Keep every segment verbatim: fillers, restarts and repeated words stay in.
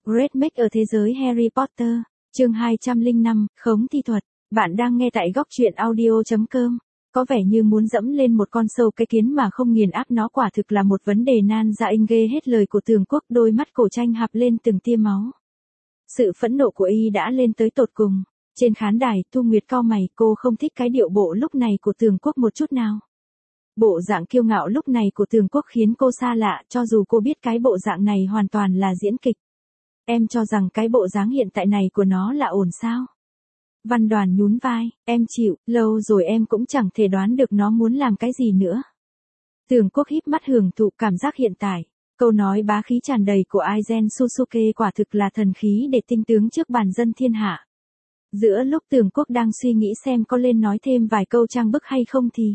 Great Make ở thế giới Harry Potter, chương hai trăm lẻ năm, khống thi thuật. Bạn đang nghe tại góc truyện audio chấm com. Có vẻ như muốn dẫm lên một con sâu cái kiến mà không nghiền áp nó quả thực là một vấn đề nan giải ghê hết lời của Tường Quốc, đôi mắt Cổ Tranh hạp lên từng tia máu. Sự phẫn nộ của y đã lên tới tột cùng. Trên khán đài, Thu Nguyệt cau mày, cô không thích cái điệu bộ lúc này của Tường Quốc một chút nào. Bộ dạng kiêu ngạo lúc này của Tường Quốc khiến cô xa lạ, cho dù cô biết cái bộ dạng này hoàn toàn là diễn kịch. Em cho rằng cái bộ dáng hiện tại này của nó là ổn sao? Văn Đoàn nhún vai, em chịu, lâu rồi em cũng chẳng thể đoán được nó muốn làm cái gì nữa. Tường Quốc híp mắt hưởng thụ cảm giác hiện tại. Câu nói bá khí tràn đầy của Aizen Susuke quả thực là thần khí để tinh tướng trước bàn dân thiên hạ. Giữa lúc Tường Quốc đang suy nghĩ xem có lên nói thêm vài câu trang bức hay không thì...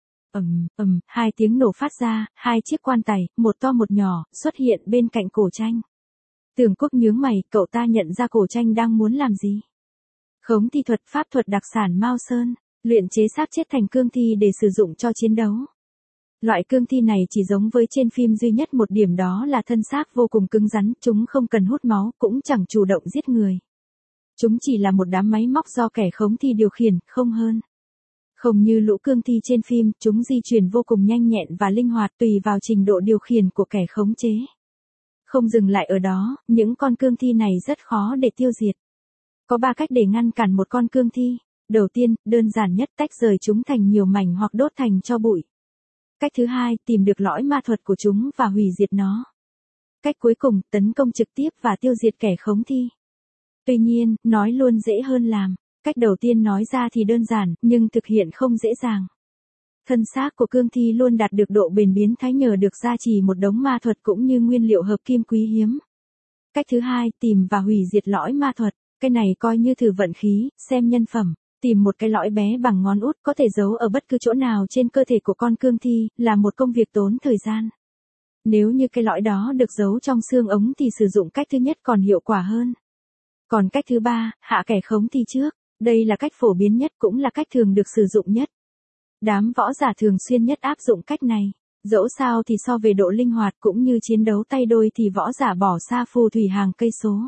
ầm ầm, hai tiếng nổ phát ra, hai chiếc quan tài, một to một nhỏ, xuất hiện bên cạnh Cổ Tranh. Tường Quốc nhướng mày, cậu ta nhận ra Cổ Tranh đang muốn làm gì. Khống thi thuật, pháp thuật đặc sản Mao Sơn, luyện chế xác chết thành cương thi để sử dụng cho chiến đấu. Loại cương thi này chỉ giống với trên phim duy nhất một điểm, đó là thân xác vô cùng cứng rắn, chúng không cần hút máu, cũng chẳng chủ động giết người. Chúng chỉ là một đám máy móc do kẻ khống thi điều khiển, không hơn. Không như lũ cương thi trên phim, chúng di chuyển vô cùng nhanh nhẹn và linh hoạt tùy vào trình độ điều khiển của kẻ khống chế. Không dừng lại ở đó, những con cương thi này rất khó để tiêu diệt. Có ba cách để ngăn cản một con cương thi. Đầu tiên, đơn giản nhất, tách rời chúng thành nhiều mảnh hoặc đốt thành tro bụi. Cách thứ hai, tìm được lõi ma thuật của chúng và hủy diệt nó. Cách cuối cùng, tấn công trực tiếp và tiêu diệt kẻ khống thi. Tuy nhiên, nói luôn dễ hơn làm. Cách đầu tiên nói ra thì đơn giản, nhưng thực hiện không dễ dàng. Thân xác của cương thi luôn đạt được độ bền biến thái nhờ được gia trì một đống ma thuật cũng như nguyên liệu hợp kim quý hiếm. Cách thứ hai, tìm và hủy diệt lõi ma thuật. Cái này coi như thử vận khí, xem nhân phẩm. Tìm một cái lõi bé bằng ngón út có thể giấu ở bất cứ chỗ nào trên cơ thể của con cương thi, là một công việc tốn thời gian. Nếu như cái lõi đó được giấu trong xương ống thì sử dụng cách thứ nhất còn hiệu quả hơn. Còn cách thứ ba, hạ kẻ khống thi trước. Đây là cách phổ biến nhất cũng là cách thường được sử dụng nhất. Đám võ giả thường xuyên nhất áp dụng cách này. Dẫu sao thì so về độ linh hoạt cũng như chiến đấu tay đôi thì võ giả bỏ xa phù thủy hàng cây số.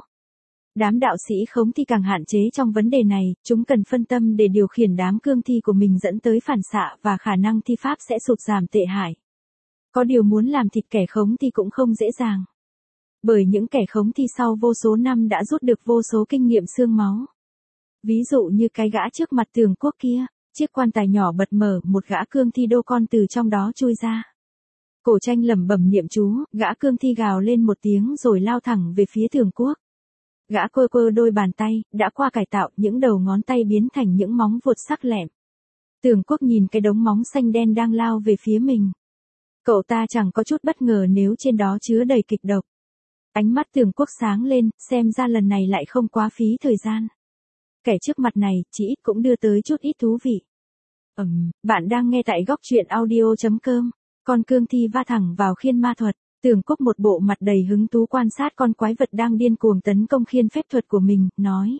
Đám đạo sĩ khống thi càng hạn chế trong vấn đề này, chúng cần phân tâm để điều khiển đám cương thi của mình dẫn tới phản xạ và khả năng thi pháp sẽ sụt giảm tệ hại. Có điều muốn làm thịt kẻ khống thi cũng không dễ dàng. Bởi những kẻ khống thi sau vô số năm đã rút được vô số kinh nghiệm xương máu. Ví dụ như cái gã trước mặt Tường Quốc kia, chiếc quan tài nhỏ bật mở, một gã cương thi đô con từ trong đó chui ra. Cổ Tranh lẩm bẩm niệm chú, gã cương thi gào lên một tiếng rồi lao thẳng về phía Tường Quốc. Gã quơ quơ đôi bàn tay, đã qua cải tạo, những đầu ngón tay biến thành những móng vuột sắc lẹm. Tường Quốc nhìn cái đống móng xanh đen đang lao về phía mình. Cậu ta chẳng có chút bất ngờ nếu trên đó chứa đầy kịch độc. Ánh mắt Tường Quốc sáng lên, xem ra lần này lại không quá phí thời gian. Kẻ trước mặt này, chỉ ít cũng đưa tới chút ít thú vị. Ừm, bạn đang nghe tại góc truyện audio chấm com. Con cương thi va thẳng vào khiên ma thuật. Tường Quốc một bộ mặt đầy hứng thú quan sát con quái vật đang điên cuồng tấn công khiên phép thuật của mình, nói.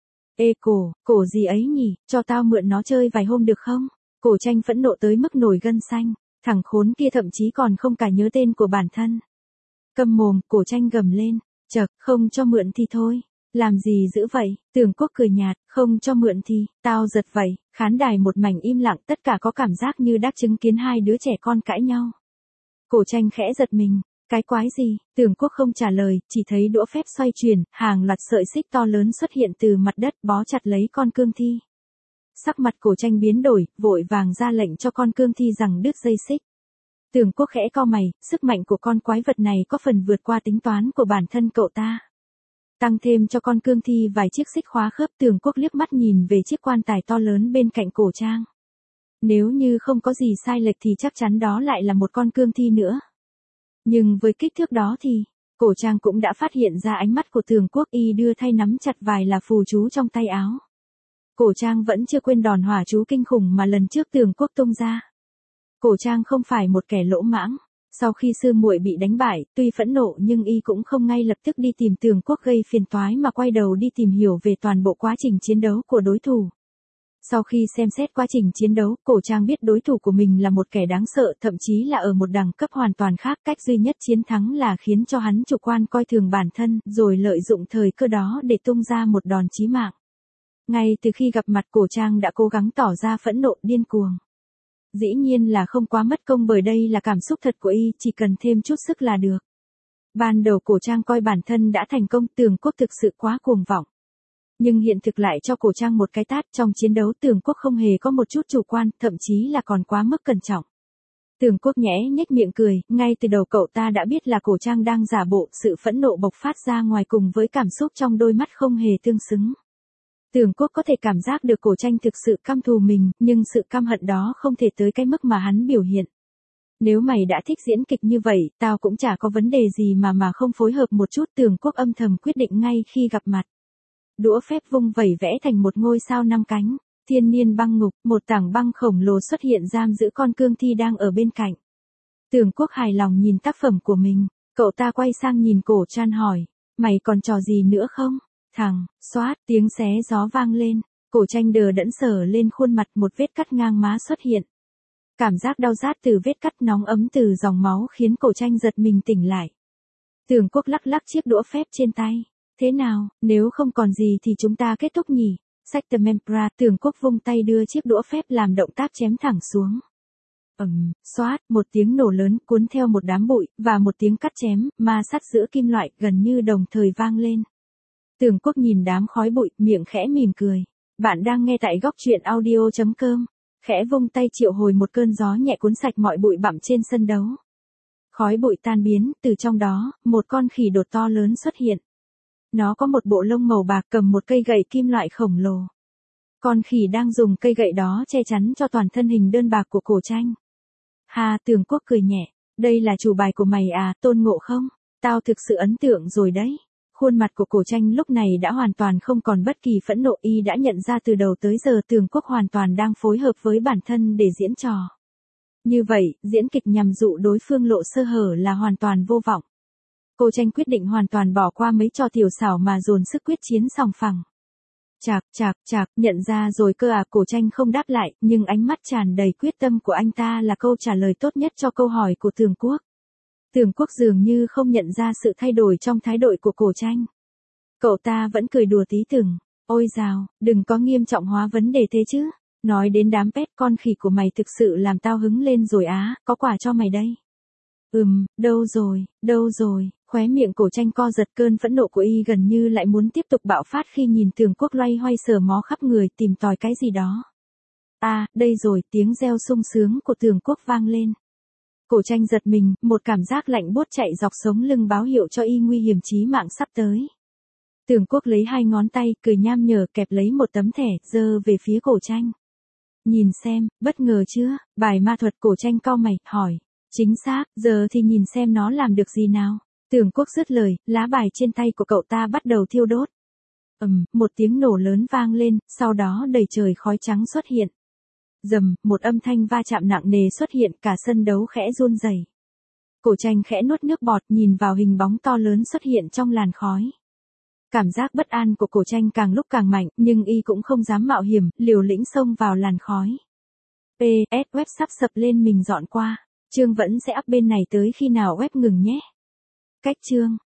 Ê cổ, cổ gì ấy nhỉ, cho tao mượn nó chơi vài hôm được không? Cổ Tranh phẫn nộ tới mức nổi gân xanh, thằng khốn kia thậm chí còn không cả nhớ tên của bản thân. Câm mồm, Cổ Tranh gầm lên, chậc, không cho mượn thì thôi. Làm gì dữ vậy? Tường Quốc cười nhạt, không cho mượn thì, tao giật vậy. Khán đài một mảnh im lặng, tất cả có cảm giác như đã chứng kiến hai đứa trẻ con cãi nhau. Cổ Tranh khẽ giật mình, cái quái gì? Tường Quốc không trả lời, chỉ thấy đũa phép xoay chuyển, hàng loạt sợi xích to lớn xuất hiện từ mặt đất bó chặt lấy con cương thi. Sắc mặt Cổ Tranh biến đổi, vội vàng ra lệnh cho con cương thi rằng đứt dây xích. Tường Quốc khẽ cau mày, sức mạnh của con quái vật này có phần vượt qua tính toán của bản thân cậu ta. Tăng thêm cho con cương thi vài chiếc xích khóa khớp. Tường Quốc liếc mắt nhìn về chiếc quan tài to lớn bên cạnh Cổ Trang. Nếu như không có gì sai lệch thì chắc chắn đó lại là một con cương thi nữa. Nhưng với kích thước đó thì, Cổ Trang cũng đã phát hiện ra ánh mắt của Tường Quốc, y đưa thay nắm chặt vài là phù chú trong tay áo. Cổ Trang vẫn chưa quên đòn hỏa chú kinh khủng mà lần trước Tường Quốc tung ra. Cổ Trang không phải một kẻ lỗ mãng. Sau khi sư muội bị đánh bại, tuy phẫn nộ nhưng y cũng không ngay lập tức đi tìm Tường Quốc gây phiền toái mà quay đầu đi tìm hiểu về toàn bộ quá trình chiến đấu của đối thủ. Sau khi xem xét quá trình chiến đấu, Cổ Trang biết đối thủ của mình là một kẻ đáng sợ, thậm chí là ở một đẳng cấp hoàn toàn khác. Cách duy nhất chiến thắng là khiến cho hắn chủ quan coi thường bản thân, rồi lợi dụng thời cơ đó để tung ra một đòn chí mạng. Ngay từ khi gặp mặt, Cổ Trang đã cố gắng tỏ ra phẫn nộ điên cuồng. Dĩ nhiên là không quá mất công, bởi đây là cảm xúc thật của y, chỉ cần thêm chút sức là được. Ban đầu Cổ Trang coi bản thân đã thành công, Tường Quốc thực sự quá cuồng vọng. Nhưng hiện thực lại cho Cổ Trang một cái tát. Trong chiến đấu, Tường Quốc không hề có một chút chủ quan, thậm chí là còn quá mức cẩn trọng. Tường Quốc nhẽ nhếch miệng cười, ngay từ đầu cậu ta đã biết là Cổ Trang đang giả bộ, sự phẫn nộ bộc phát ra ngoài cùng với cảm xúc trong đôi mắt không hề tương xứng. Tường Quốc có thể cảm giác được Cổ Tranh thực sự căm thù mình, nhưng sự căm hận đó không thể tới cái mức mà hắn biểu hiện. Nếu mày đã thích diễn kịch như vậy, tao cũng chả có vấn đề gì mà mà không phối hợp một chút. Tường Quốc âm thầm quyết định ngay khi gặp mặt. Đũa phép vung vẩy vẽ thành một ngôi sao năm cánh, thiên niên băng ngục, một tảng băng khổng lồ xuất hiện giam giữ con cương thi đang ở bên cạnh. Tường Quốc hài lòng nhìn tác phẩm của mình, cậu ta quay sang nhìn Cổ Trang hỏi, mày còn trò gì nữa không? Thằng, xoát, tiếng xé gió vang lên, Cổ Tranh đờ đẫn sờ lên khuôn mặt, một vết cắt ngang má xuất hiện. Cảm giác đau rát từ vết cắt nóng ấm từ dòng máu khiến Cổ Tranh giật mình tỉnh lại. Tường Quốc lắc lắc chiếc đũa phép trên tay. Thế nào, nếu không còn gì thì chúng ta kết thúc nhỉ? Sectemempra, Tường Quốc vung tay đưa chiếc đũa phép làm động tác chém thẳng xuống. Ầm, xoát, một tiếng nổ lớn cuốn theo một đám bụi, và một tiếng cắt chém, ma sát giữa kim loại gần như đồng thời vang lên. Tường Quốc nhìn đám khói bụi, miệng khẽ mỉm cười. Bạn đang nghe tại góc truyện audio chấm com. Khẽ vung tay triệu hồi một cơn gió nhẹ cuốn sạch mọi bụi bặm trên sân đấu. Khói bụi tan biến, từ trong đó, một con khỉ đột to lớn xuất hiện. Nó có một bộ lông màu bạc, cầm một cây gậy kim loại khổng lồ. Con khỉ đang dùng cây gậy đó che chắn cho toàn thân hình đơn bạc của Cổ Tranh. Ha, Tường Quốc cười nhẹ, đây là chủ bài của mày à, Tôn Ngộ Không? Tao thực sự ấn tượng rồi đấy. Khuôn mặt của Cổ Tranh lúc này đã hoàn toàn không còn bất kỳ phẫn nộ, y đã nhận ra từ đầu tới giờ Tường Quốc hoàn toàn đang phối hợp với bản thân để diễn trò. Như vậy, diễn kịch nhằm dụ đối phương lộ sơ hở là hoàn toàn vô vọng. Cổ Tranh quyết định hoàn toàn bỏ qua mấy trò tiểu xảo mà dồn sức quyết chiến sòng phẳng. Chạc, chạc, chạc, nhận ra rồi cơ à? Cổ Tranh không đáp lại, nhưng ánh mắt tràn đầy quyết tâm của anh ta là câu trả lời tốt nhất cho câu hỏi của Tường Quốc. Tường Quốc dường như không nhận ra sự thay đổi trong thái độ của Cổ Tranh. Cậu ta vẫn cười đùa tí tưởng, ôi dào, đừng có nghiêm trọng hóa vấn đề thế chứ. Nói đến đám pet, con khỉ của mày thực sự làm tao hứng lên rồi á, có quà cho mày đây. Ừm, đâu rồi, đâu rồi, khóe miệng Cổ Tranh co giật, cơn phẫn nộ của y gần như lại muốn tiếp tục bạo phát khi nhìn Tường Quốc loay hoay sờ mó khắp người tìm tòi cái gì đó. À, đây rồi, tiếng reo sung sướng của Tường Quốc vang lên. Cổ Tranh giật mình, một cảm giác lạnh buốt chạy dọc sống lưng báo hiệu cho y nguy hiểm chí mạng sắp tới. Tường Quốc lấy hai ngón tay, cười nham nhở, kẹp lấy một tấm thẻ, giơ về phía Cổ Tranh. Nhìn xem, bất ngờ chưa? Bài ma thuật. Cổ Tranh cau mày, hỏi. Chính xác, giờ thì nhìn xem nó làm được gì nào. Tường Quốc dứt lời, lá bài trên tay của cậu ta bắt đầu thiêu đốt. Ầm, một tiếng nổ lớn vang lên, sau đó đầy trời khói trắng xuất hiện. Rầm, một âm thanh va chạm nặng nề xuất hiện, cả sân đấu khẽ run rẩy. Cổ Tranh khẽ nuốt nước bọt, nhìn vào hình bóng to lớn xuất hiện trong làn khói. Cảm giác bất an của Cổ Tranh càng lúc càng mạnh, nhưng y cũng không dám mạo hiểm, liều lĩnh xông vào làn khói. pê ét web sắp sập lên, mình dọn qua. Chương vẫn sẽ up bên này tới khi nào web ngừng nhé. Cách chương